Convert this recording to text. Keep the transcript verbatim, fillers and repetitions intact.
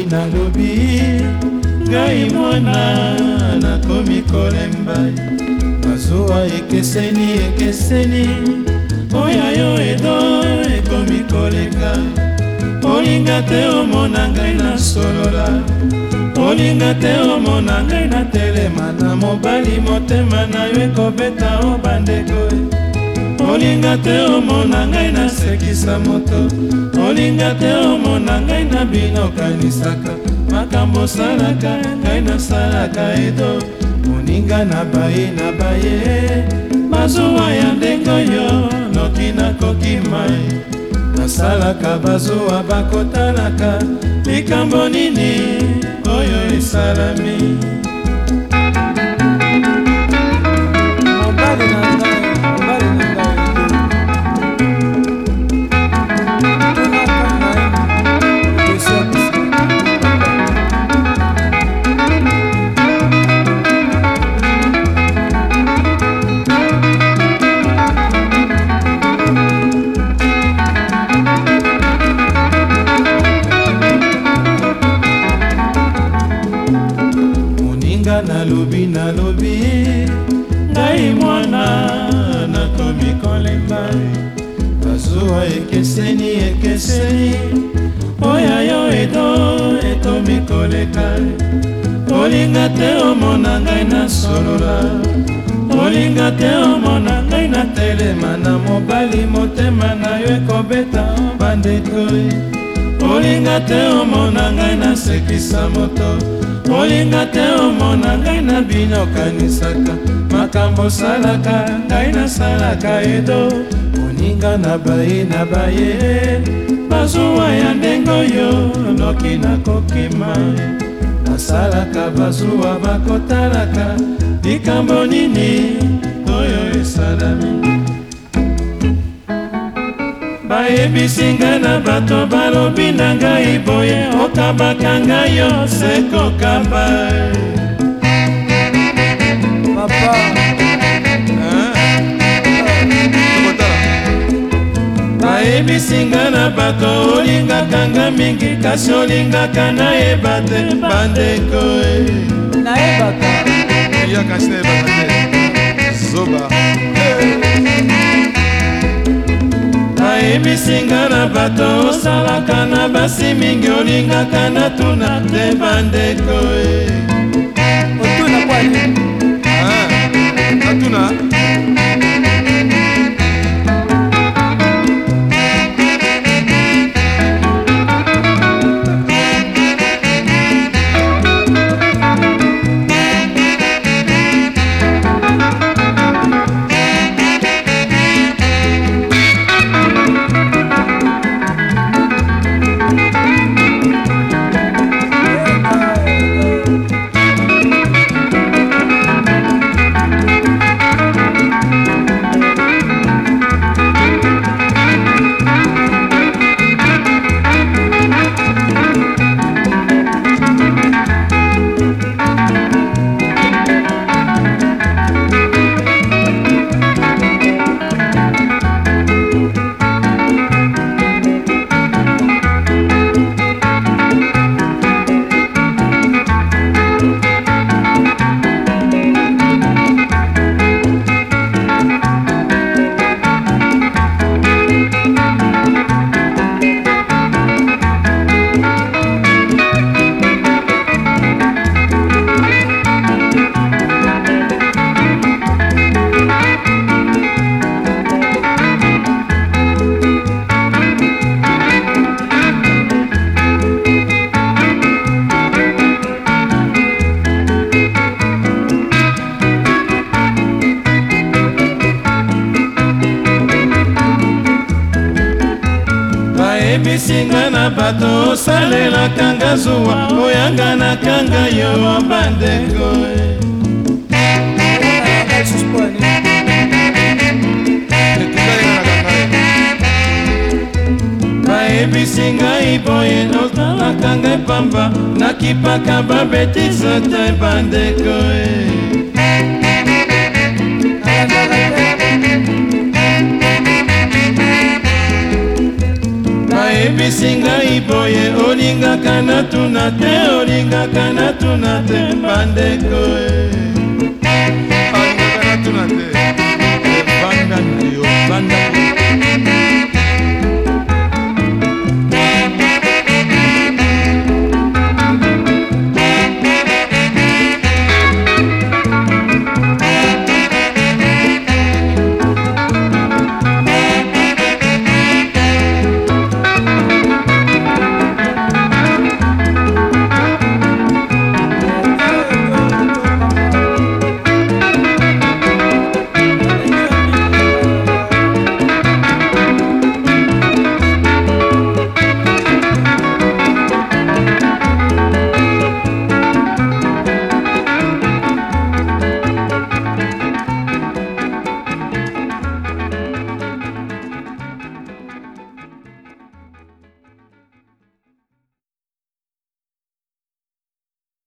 nalobi ngai mwana nakomi kolemba bazuwa ekeseni ekeseni oya yo edo ekomi koleka olinga te omona ngai na solola olinga te omona ngai na telema na mobali motema na yo ekobeta o bandeko olinga te omona ngai na sekisa moto olinga te omona ngai na bino kanisaka makambo salaka ngai nasalaka edo moninga na baye na baye bazuwa ya ndenge oyo noki nakoki mai nasalaka bazuwa bakotalaka likambo nini oyo esalami mobali na ngai mobali na ngai nalobi nalobi ngai mwana nakomi kolemba bazuwa ekeseni ekeseni oya yo edo ekomi koleka olinga te omona ngai na solola olinga te omona ngai na telema na mobali motema na yo ekobeta bandeko olinga te omona ngai na sekisa moto olinga te omona ngai na bino kanisaka makambo salaka ngai nasalaka edo moninga na baye na baye bazuwa ya ndenge oyo noki nakokima nasalaka bazuwa bakotalaka likambo nini oyo esalami bayebisinga na bato balobi na ngai boye okabaka ngai yo sekokamba papa bayebisinga na bato olingaka nga mingi kasi olingaka nayeba te bandeko nayebaka iya kasi nayebaka te zoba bayebisinga na bato osalaka na basi mingi olingaka na tuna te bandeko otuna kwani natuna bayebisinga na bato osalelaka nga zuwa oyanga nakanga yo bandeko bayebisinga iboye otalaka nga epamba nakipaka babetisa te bandeko nayebisi ngai boye olingaka natuna te olingaka natuna te bandeko e